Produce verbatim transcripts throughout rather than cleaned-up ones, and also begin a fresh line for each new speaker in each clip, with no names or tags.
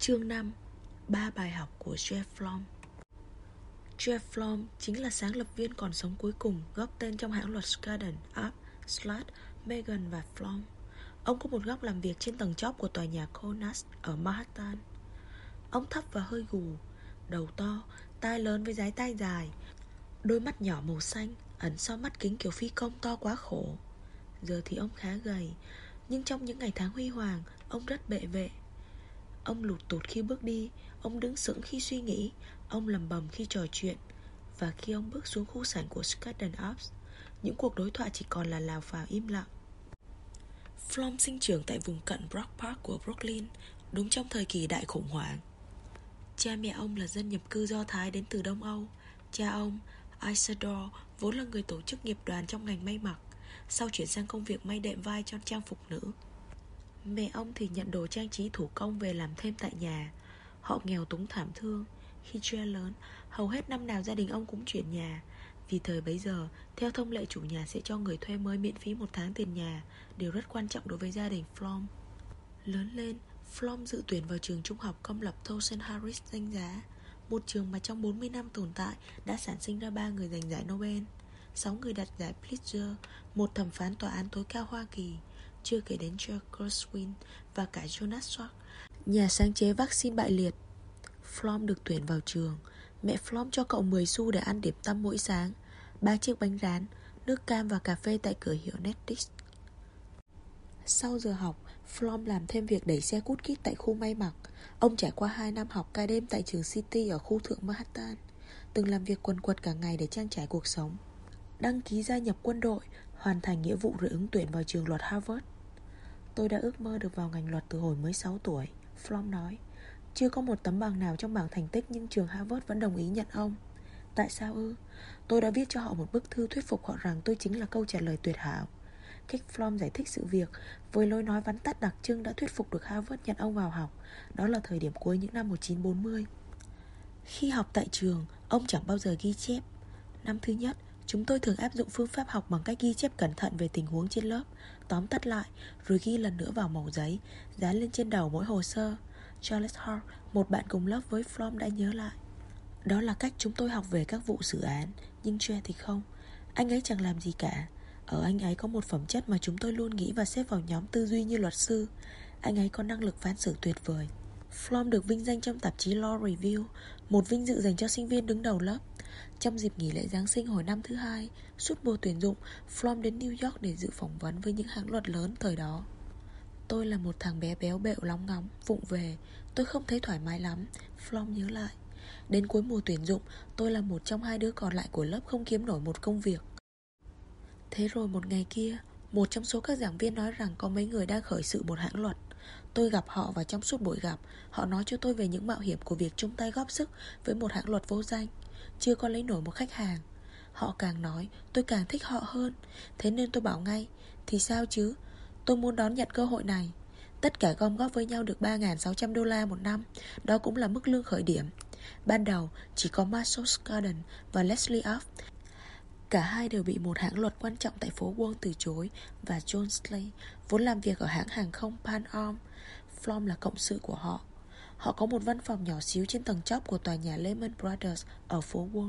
Chương năm. Ba bài học của Jeff Flom. Jeff Flom chính là sáng lập viên còn sống cuối cùng góp tên trong hãng luật Skadden, Arps, Slat, Megan và Flom. Ông có một góc làm việc trên tầng chóp của tòa nhà Connaught ở Manhattan. Ông thấp và hơi gù, đầu to, tai lớn với dái tai dài, đôi mắt nhỏ màu xanh ẩn sau mắt kính kiểu phi công to quá khổ. Giờ thì ông khá gầy, nhưng trong những ngày tháng huy hoàng, ông rất bệ vệ. Ông lụt tụt khi bước đi, ông đứng sững khi suy nghĩ, ông lầm bầm khi trò chuyện. Và khi ông bước xuống khu sảnh của Skadden Arps, những cuộc đối thoại chỉ còn là lào phào im lặng. Flom sinh trưởng tại vùng cận Brock Park của Brooklyn, đúng trong thời kỳ đại khủng hoảng. Cha mẹ ông là dân nhập cư Do Thái đến từ Đông Âu. Cha ông, Isidore, vốn là người tổ chức nghiệp đoàn trong ngành may mặc, sau chuyển sang công việc may đệm vai cho trang phục nữ. Mẹ ông thì nhận đồ trang trí thủ công về làm thêm tại nhà. Họ nghèo túng thảm thương. Khi Joe lớn, hầu hết năm nào gia đình ông cũng chuyển nhà. Vì thời bấy giờ, theo thông lệ chủ nhà sẽ cho người thuê mới miễn phí một tháng tiền nhà, điều rất quan trọng đối với gia đình Flom. Lớn lên, Flom dự tuyển vào trường trung học công lập Towson Harris danh giá, một trường mà trong bốn mươi năm tồn tại đã sản sinh ra ba người giành giải Nobel, sáu người đạt giải Pulitzer, một thẩm phán tòa án tối cao Hoa Kỳ, chưa kể đến George Gershwin và cả Jonas Salk, nhà sáng chế vaccine bại liệt. Flom được tuyển vào trường. Mẹ Flom cho cậu mười xu để ăn điểm tâm mỗi sáng, ba chiếc bánh rán, nước cam và cà phê tại cửa hiệu Netflix. Sau giờ học, Flom làm thêm việc đẩy xe cút kít tại khu may mặc. Ông trải qua hai năm học ca đêm tại trường City ở khu thượng Manhattan, từng làm việc quần quật cả ngày để trang trải cuộc sống. Đăng ký gia nhập quân đội, hoàn thành nghĩa vụ rồi ứng tuyển vào trường luật Harvard. Tôi đã ước mơ được vào ngành luật từ hồi mới sáu tuổi, Flom nói. Chưa có một tấm bằng nào trong bảng thành tích, nhưng trường Harvard vẫn đồng ý nhận ông. Tại sao ư? Tôi đã viết cho họ một bức thư thuyết phục họ rằng tôi chính là câu trả lời tuyệt hảo. Cách Flom giải thích sự việc với lối nói vắn tắt đặc trưng đã thuyết phục được Harvard nhận ông vào học. Đó là thời điểm cuối những năm một nghìn chín trăm bốn mươi. Khi học tại trường, ông chẳng bao giờ ghi chép. Năm thứ nhất, chúng tôi thường áp dụng phương pháp học bằng cách ghi chép cẩn thận về tình huống trên lớp, tóm tắt lại, rồi ghi lần nữa vào mẩu giấy, dán lên trên đầu mỗi hồ sơ. Charles Hart, một bạn cùng lớp với Flom, đã nhớ lại. Đó là cách chúng tôi học về các vụ xử án. Nhưng Joe thì không. Anh ấy chẳng làm gì cả. Ở anh ấy có một phẩm chất mà chúng tôi luôn nghĩ và xếp vào nhóm tư duy như luật sư. Anh ấy có năng lực phán xử tuyệt vời. Flom được vinh danh trong tạp chí Law Review, một vinh dự dành cho sinh viên đứng đầu lớp. Trong dịp nghỉ lễ Giáng sinh hồi năm thứ hai, suốt mùa tuyển dụng, Flom đến New York để dự phỏng vấn với những hãng luật lớn thời đó. Tôi là một thằng bé béo bẹo lóng ngóng, vụng về. Tôi không thấy thoải mái lắm, Flom nhớ lại. Đến cuối mùa tuyển dụng, tôi là một trong hai đứa còn lại của lớp không kiếm nổi một công việc. Thế rồi một ngày kia, một trong số các giảng viên nói rằng có mấy người đang khởi sự một hãng luật. Tôi gặp họ, và trong suốt buổi gặp, họ nói cho tôi về những mạo hiểm của việc chung tay góp sức với một hãng luật vô danh, chưa có lấy nổi một khách hàng. Họ càng nói, tôi càng thích họ hơn. Thế nên tôi bảo ngay, thì sao chứ, tôi muốn đón nhận cơ hội này. Tất cả gom góp với nhau được ba nghìn sáu trăm đô la một năm. Đó cũng là mức lương khởi điểm. Ban đầu chỉ có Marshall Skadden và Leslie Arps. Cả hai đều bị một hãng luật quan trọng tại phố Wall từ chối. Và John Slay, vốn làm việc ở hãng hàng không Pan Am, Flom là cộng sự của họ. Họ có một văn phòng nhỏ xíu trên tầng chóp của tòa nhà Lehman Brothers ở phố Wall.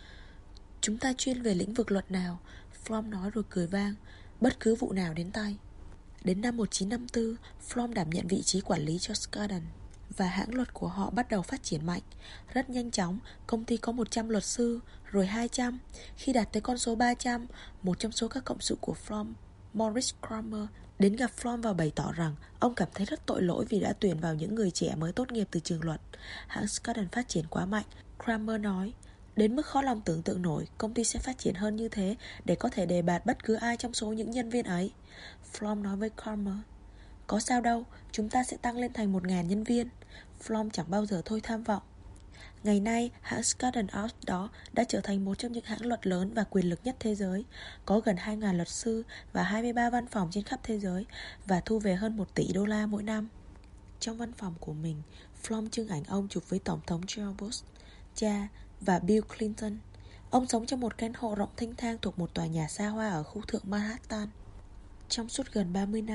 Chúng ta chuyên về lĩnh vực luật nào? Flom nói rồi cười vang. Bất cứ vụ nào đến tay. Đến năm một nghìn chín trăm năm mươi tư, Flom đảm nhận vị trí quản lý cho Skadden, và hãng luật của họ bắt đầu phát triển mạnh. Rất nhanh chóng, công ty có một trăm luật sư, rồi hai trăm. Khi đạt tới con số ba trăm, một trong số các cộng sự của Flom, Morris Kramer, đến gặp Flom và bày tỏ rằng ông cảm thấy rất tội lỗi vì đã tuyển vào những người trẻ mới tốt nghiệp từ trường luật. Hãng Skadden phát triển quá mạnh, Kramer nói. Đến mức khó lòng tưởng tượng nổi công ty sẽ phát triển hơn như thế để có thể đề bạt bất cứ ai trong số những nhân viên ấy. Flom nói với Kramer. Có sao đâu, chúng ta sẽ tăng lên thành một nghìn nhân viên. Flom chẳng bao giờ thôi tham vọng. Ngày nay, hãng Skadden Arps đó đã trở thành một trong những hãng luật lớn và quyền lực nhất thế giới, có gần hai nghìn luật sư và hai mươi ba văn phòng trên khắp thế giới, và thu về hơn một tỷ đô la mỗi năm. Trong văn phòng của mình, Flom trưng ảnh ông chụp với Tổng thống George Bush, cha, và Bill Clinton. Ông sống trong một căn hộ rộng thênh thang thuộc một tòa nhà xa hoa ở khu thượng Manhattan. Trong suốt gần ba mươi năm,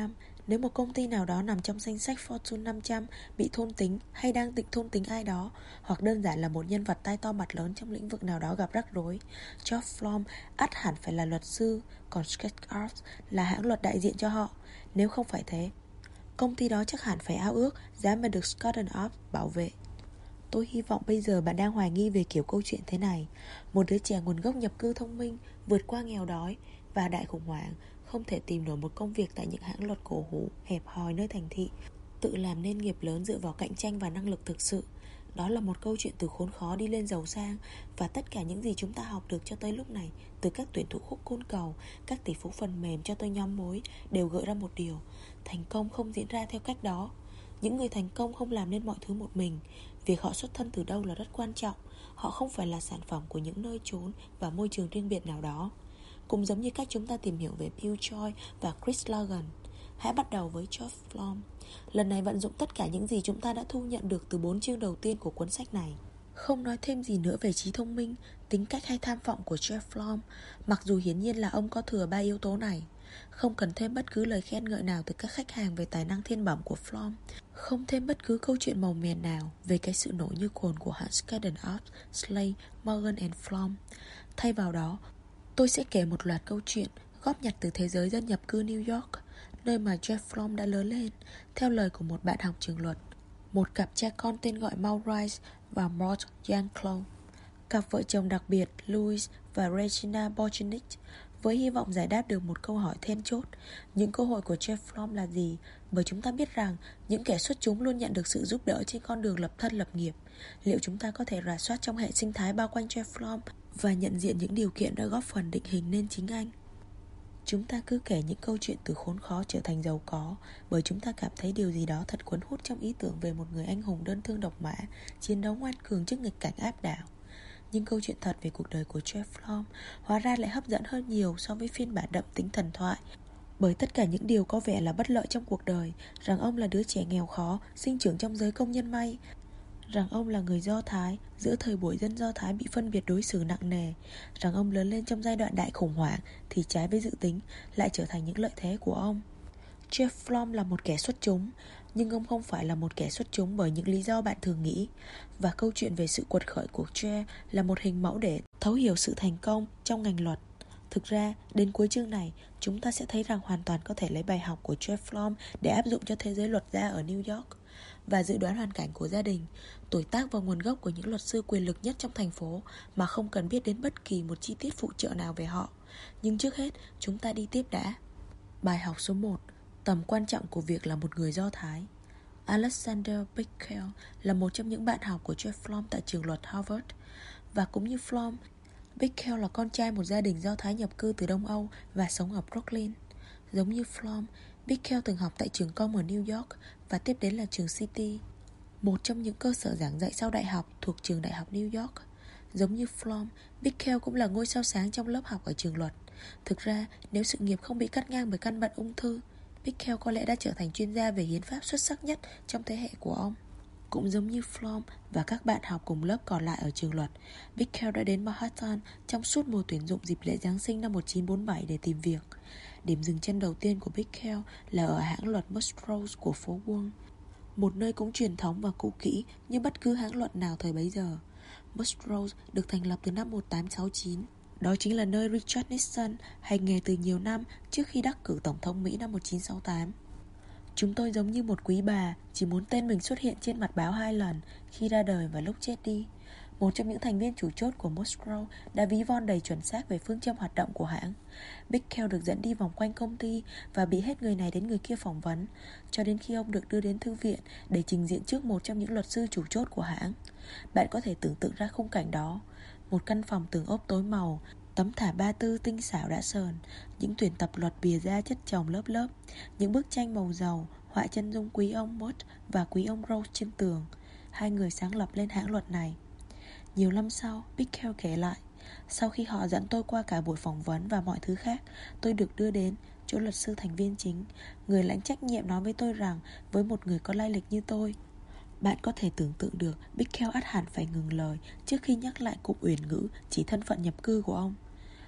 Nếu một công ty nào đó nằm trong danh sách Fortune năm trăm bị thôn tính hay đang định thôn tính ai đó, hoặc đơn giản là một nhân vật tay to mặt lớn trong lĩnh vực nào đó gặp rắc rối, Geoff Flom ắt hẳn phải là luật sư, còn SketchUp là hãng luật đại diện cho họ. Nếu không phải thế, công ty đó chắc hẳn phải ao ước giá mà được Scotland Yard bảo vệ. Tôi hy vọng bây giờ bạn đang hoài nghi về kiểu câu chuyện thế này. Một đứa trẻ nguồn gốc nhập cư thông minh, vượt qua nghèo đói và đại khủng hoảng, không thể tìm nổi một công việc tại những hãng luật cổ hủ, hẹp hòi nơi thành thị, tự làm nên nghiệp lớn dựa vào cạnh tranh và năng lực thực sự. Đó là một câu chuyện từ khốn khó đi lên giàu sang. Và tất cả những gì chúng ta học được cho tới lúc này, từ các tuyển thủ khúc côn cầu, các tỷ phú phần mềm cho tới nhóm mối, đều gợi ra một điều: thành công không diễn ra theo cách đó. Những người thành công không làm nên mọi thứ một mình. Việc họ xuất thân từ đâu là rất quan trọng. Họ không phải là sản phẩm của những nơi chốn và môi trường riêng biệt nào đó. Cũng giống như cách chúng ta tìm hiểu về Bill Joy và Chris Logan. Hãy bắt đầu với Geoff Flom. Lần này vận dụng tất cả những gì chúng ta đã thu nhận được từ bốn chương đầu tiên của cuốn sách này. Không nói thêm gì nữa về trí thông minh, tính cách hay tham vọng của Geoff Flom, mặc dù hiển nhiên là ông có thừa ba yếu tố này. Không cần thêm bất cứ lời khen ngợi nào từ các khách hàng về tài năng thiên bẩm của Flom. Không thêm bất cứ câu chuyện màu mè nào về cái sự nổi như cồn của hãng Scotland Yard, Slay, Morgan and Flom. Thay vào đó, tôi sẽ kể một loạt câu chuyện góp nhặt từ thế giới dân nhập cư New York, nơi mà Geoff Flom đã lớn lên, theo lời của một bạn học trường luật, một cặp cha con tên gọi Maurice và Maud Yanclow, cặp vợ chồng đặc biệt Louis và Regina Borchinic, với hy vọng giải đáp được một câu hỏi then chốt: những cơ hội của Geoff Flom là gì? Bởi chúng ta biết rằng những kẻ xuất chúng luôn nhận được sự giúp đỡ trên con đường lập thân lập nghiệp. Liệu chúng ta có thể rà soát trong hệ sinh thái bao quanh Geoff Flom và nhận diện những điều kiện đã góp phần định hình nên chính anh? Chúng ta cứ kể những câu chuyện từ khốn khó trở thành giàu có, bởi chúng ta cảm thấy điều gì đó thật cuốn hút trong ý tưởng về một người anh hùng đơn thương độc mã, chiến đấu ngoan cường trước nghịch cảnh áp đảo. Nhưng câu chuyện thật về cuộc đời của Geoff Flom hóa ra lại hấp dẫn hơn nhiều so với phiên bản đậm tính thần thoại. Bởi tất cả những điều có vẻ là bất lợi trong cuộc đời, rằng ông là đứa trẻ nghèo khó, sinh trưởng trong giới công nhân may, rằng ông là người Do Thái giữa thời buổi dân Do Thái bị phân biệt đối xử nặng nề, rằng ông lớn lên trong giai đoạn đại khủng hoảng, thì trái với dự tính lại trở thành những lợi thế của ông. Geoff Flom là một kẻ xuất chúng, nhưng ông không phải là một kẻ xuất chúng bởi những lý do bạn thường nghĩ. Và câu chuyện về sự quật khởi của Geoff là một hình mẫu để thấu hiểu sự thành công trong ngành luật. Thực ra, đến cuối chương này, chúng ta sẽ thấy rằng hoàn toàn có thể lấy bài học của Geoff Flom để áp dụng cho thế giới luật gia ở New York, và dự đoán hoàn cảnh của gia đình, tuổi tác và nguồn gốc của những luật sư quyền lực nhất trong thành phố mà không cần biết đến bất kỳ một chi tiết phụ trợ nào về họ. Nhưng trước hết, chúng ta đi tiếp đã. Bài học số một: tầm quan trọng của việc là một người Do Thái. Alexander Bickel là một trong những bạn học của Geoff Flom tại trường luật Harvard. Và cũng như Flom, Bickel là con trai một gia đình Do Thái nhập cư từ Đông Âu và sống ở Brooklyn. Giống như Flom, Bickel từng học tại trường công ở New York và tiếp đến là trường City, một trong những cơ sở giảng dạy sau đại học thuộc trường đại học New York. Giống như Flom, Bickel cũng là ngôi sao sáng trong lớp học ở trường luật. Thực ra, nếu sự nghiệp không bị cắt ngang bởi căn bệnh ung thư, Bickel có lẽ đã trở thành chuyên gia về hiến pháp xuất sắc nhất trong thế hệ của ông. Cũng giống như Flom và các bạn học cùng lớp còn lại ở trường luật, Bickel đã đến Manhattan trong suốt mùa tuyển dụng dịp lễ Giáng sinh năm một nghìn chín trăm bốn mươi bảy để tìm việc. Điểm dừng chân đầu tiên của Bickel là ở hãng luật Musgrove của phố Wall, một nơi cũng truyền thống và cũ kỹ như bất cứ hãng luật nào thời bấy giờ. Musgrove được thành lập từ năm một nghìn tám trăm sáu mươi chín. Đó chính là nơi Richard Nixon hành nghề từ nhiều năm trước khi đắc cử Tổng thống Mỹ năm một nghìn chín trăm sáu mươi tám. Chúng tôi giống như một quý bà chỉ muốn tên mình xuất hiện trên mặt báo hai lần, khi ra đời và lúc chết đi. Một trong những thành viên chủ chốt của Musgrove đã ví von đầy chuẩn xác về phương châm hoạt động của hãng. Bickel được dẫn đi vòng quanh công ty và bị hết người này đến người kia phỏng vấn, cho đến khi ông được đưa đến thư viện để trình diện trước một trong những luật sư chủ chốt của hãng. Bạn có thể tưởng tượng ra khung cảnh đó: một căn phòng tường ốp tối màu, tấm thảm ba tư tinh xảo đã sờn, những tuyển tập luật bìa ra chất chồng lớp lớp, những bức tranh màu dầu họa chân dung quý ông Mott và quý ông Rose trên tường, hai người sáng lập lên hãng luật này. Nhiều năm sau, Bickel kể lại, sau khi họ dẫn tôi qua cả buổi phỏng vấn và mọi thứ khác, tôi được đưa đến chỗ luật sư thành viên chính. Người lãnh trách nhiệm nói với tôi rằng với một người có lai lịch như tôi, bạn có thể tưởng tượng được Bickel ắt hẳn phải ngừng lời trước khi nhắc lại cụm uyển ngữ chỉ thân phận nhập cư của ông.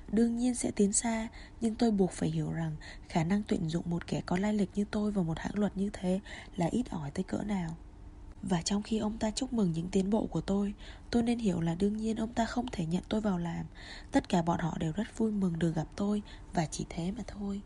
Đương nhiên sẽ tiến xa, nhưng tôi buộc phải hiểu rằng khả năng tuyển dụng một kẻ có lai lịch như tôi vào một hãng luật như thế là ít ỏi tới cỡ nào. Và trong khi ông ta chúc mừng những tiến bộ của tôi, tôi nên hiểu là đương nhiên ông ta không thể nhận tôi vào làm. Tất cả bọn họ đều rất vui mừng được gặp tôi, và chỉ thế mà thôi.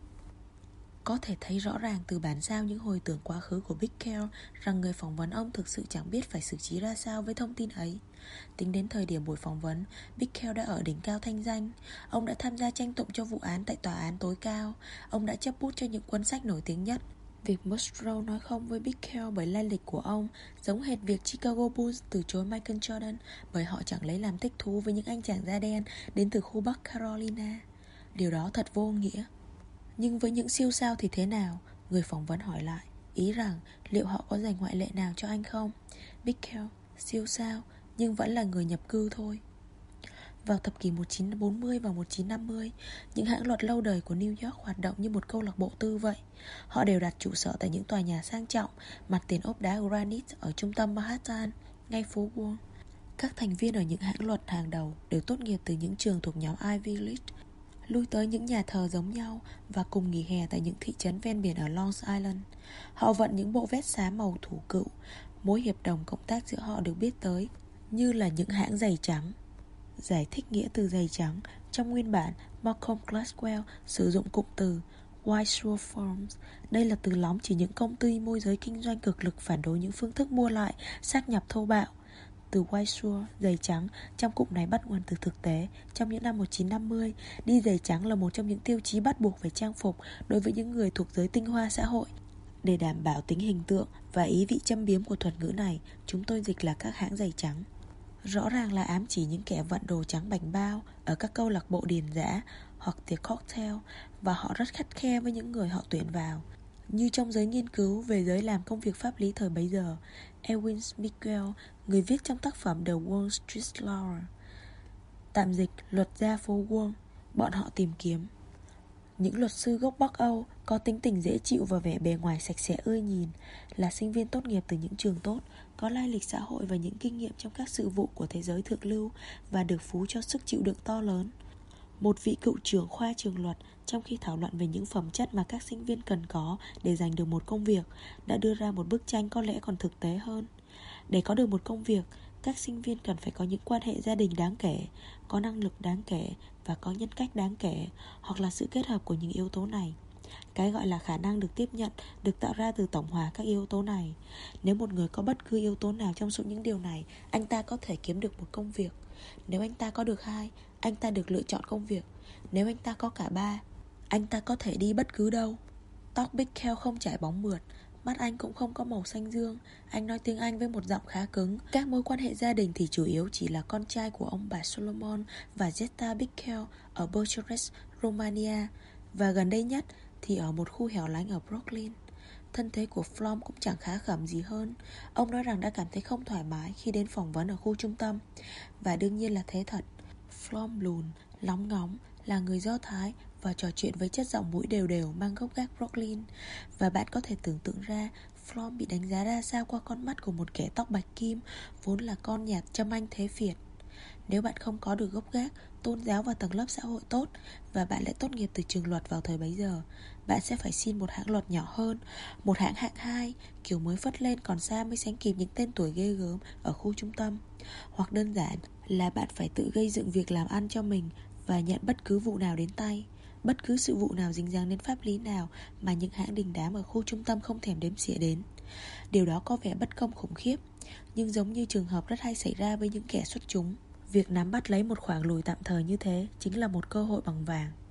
Có thể thấy rõ ràng từ bản sao những hồi tưởng quá khứ của Bickel rằng người phỏng vấn ông thực sự chẳng biết phải xử trí ra sao với thông tin ấy. Tính đến thời điểm buổi phỏng vấn, Bickel đã ở đỉnh cao thanh danh. Ông đã tham gia tranh tụng cho vụ án tại tòa án tối cao. Ông đã chấp bút cho những cuốn sách nổi tiếng nhất. Việc Musgrove nói không với Bickel bởi lai lịch của ông giống hệt việc Chicago Bulls từ chối Michael Jordan bởi họ chẳng lấy làm thích thú với những anh chàng da đen đến từ khu Bắc Carolina. Điều đó thật vô nghĩa. Nhưng với những siêu sao thì thế nào? Người phỏng vấn hỏi lại. Ý rằng liệu họ có dành ngoại lệ nào cho anh không? Bickel, siêu sao, nhưng vẫn là người nhập cư thôi. Vào thập kỷ một nghìn chín trăm bốn mươi và một nghìn chín trăm năm mươi, những hãng luật lâu đời của New York hoạt động như một câu lạc bộ tư vậy. Họ đều đặt trụ sở tại những tòa nhà sang trọng, mặt tiền ốp đá granite ở trung tâm Manhattan, ngay phố Wall. Các thành viên ở những hãng luật hàng đầu đều tốt nghiệp từ những trường thuộc nhóm Ivy League, lui tới những nhà thờ giống nhau và cùng nghỉ hè tại những thị trấn ven biển ở Long Island. Họ vận những bộ vest xám màu thủ cựu. Mối hiệp đồng cộng tác giữa họ được biết tới như là những hãng giày trắng. Giải thích nghĩa từ giày trắng, trong nguyên bản, Malcolm Gladwell sử dụng cụm từ White Sure Firms. Đây là từ lóng chỉ những công ty môi giới kinh doanh cực lực phản đối những phương thức mua lại, sát nhập thô bạo. Từ White Sure, giày trắng, trong cụm này bắt nguồn từ thực tế. Trong những năm một nghìn chín trăm năm mươi, đi giày trắng là một trong những tiêu chí bắt buộc về trang phục đối với những người thuộc giới tinh hoa xã hội. Để đảm bảo tính hình tượng và ý vị châm biếm của thuật ngữ này, chúng tôi dịch là các hãng giày trắng. Rõ ràng là ám chỉ những kẻ vận đồ trắng bảnh bao ở các câu lạc bộ điền dã hoặc tiệc cocktail, và họ rất khắt khe với những người họ tuyển vào. Như trong giới nghiên cứu về giới làm công việc pháp lý thời bấy giờ, Ewing Miguel, người viết trong tác phẩm The Wall Street Lawyer, tạm dịch luật gia phố Wall, bọn họ tìm kiếm những luật sư gốc Bắc Âu có tính tình dễ chịu và vẻ bề ngoài sạch sẽ ưa nhìn, là sinh viên tốt nghiệp từ những trường tốt, có lai lịch xã hội và những kinh nghiệm trong các sự vụ của thế giới thượng lưu, và được phú cho sức chịu đựng to lớn. Một vị cựu trưởng khoa trường luật, trong khi thảo luận về những phẩm chất mà các sinh viên cần có để giành được một công việc, đã đưa ra một bức tranh có lẽ còn thực tế hơn. Để có được một công việc, các sinh viên cần phải có những quan hệ gia đình đáng kể, có năng lực đáng kể và có nhân cách đáng kể, hoặc là sự kết hợp của những yếu tố này. Cái gọi là khả năng được tiếp nhận được tạo ra từ tổng hòa các yếu tố này. Nếu một người có bất cứ yếu tố nào trong số những điều này, anh ta có thể kiếm được một công việc. Nếu anh ta có được hai, anh ta được lựa chọn công việc. Nếu anh ta có cả ba, anh ta có thể đi bất cứ đâu. Tóc Bickel không chải bóng mượt, mắt anh cũng không có màu xanh dương. Anh nói tiếng Anh với một giọng khá cứng. Các mối quan hệ gia đình thì chủ yếu chỉ là con trai của ông bà Solomon và Zeta Bickel ở Bucharest, Romania, và gần đây nhất thì ở một khu hẻo lánh ở Brooklyn. Thân thế của Flom cũng chẳng khá khẩm gì hơn. Ông nói rằng đã cảm thấy không thoải mái khi đến phỏng vấn ở khu trung tâm. Và đương nhiên là thế thật. Flom lùn, lóng ngóng, là người Do Thái và trò chuyện với chất giọng mũi đều đều mang gốc gác Brooklyn. Và bạn có thể tưởng tượng ra Flom bị đánh giá ra sao qua con mắt của một kẻ tóc bạch kim, vốn là con nhà châm anh thế Việt. Nếu bạn không có được gốc gác, tôn giáo và tầng lớp xã hội tốt, và bạn lại tốt nghiệp từ trường luật vào thời bấy giờ, bạn sẽ phải xin một hãng luật nhỏ hơn, một hãng hạng hai, kiểu mới phất lên còn xa mới sánh kịp những tên tuổi ghê gớm ở khu trung tâm. Hoặc đơn giản là bạn phải tự gây dựng việc làm ăn cho mình và nhận bất cứ vụ nào đến tay, bất cứ sự vụ nào dính dáng đến pháp lý nào mà những hãng đình đám ở khu trung tâm không thèm đếm xỉa đến. Điều đó có vẻ bất công khủng khiếp, nhưng giống như trường hợp rất hay xảy ra với những kẻ xuất chúng, việc nắm bắt lấy một khoảng lùi tạm thời như thế chính là một cơ hội bằng vàng.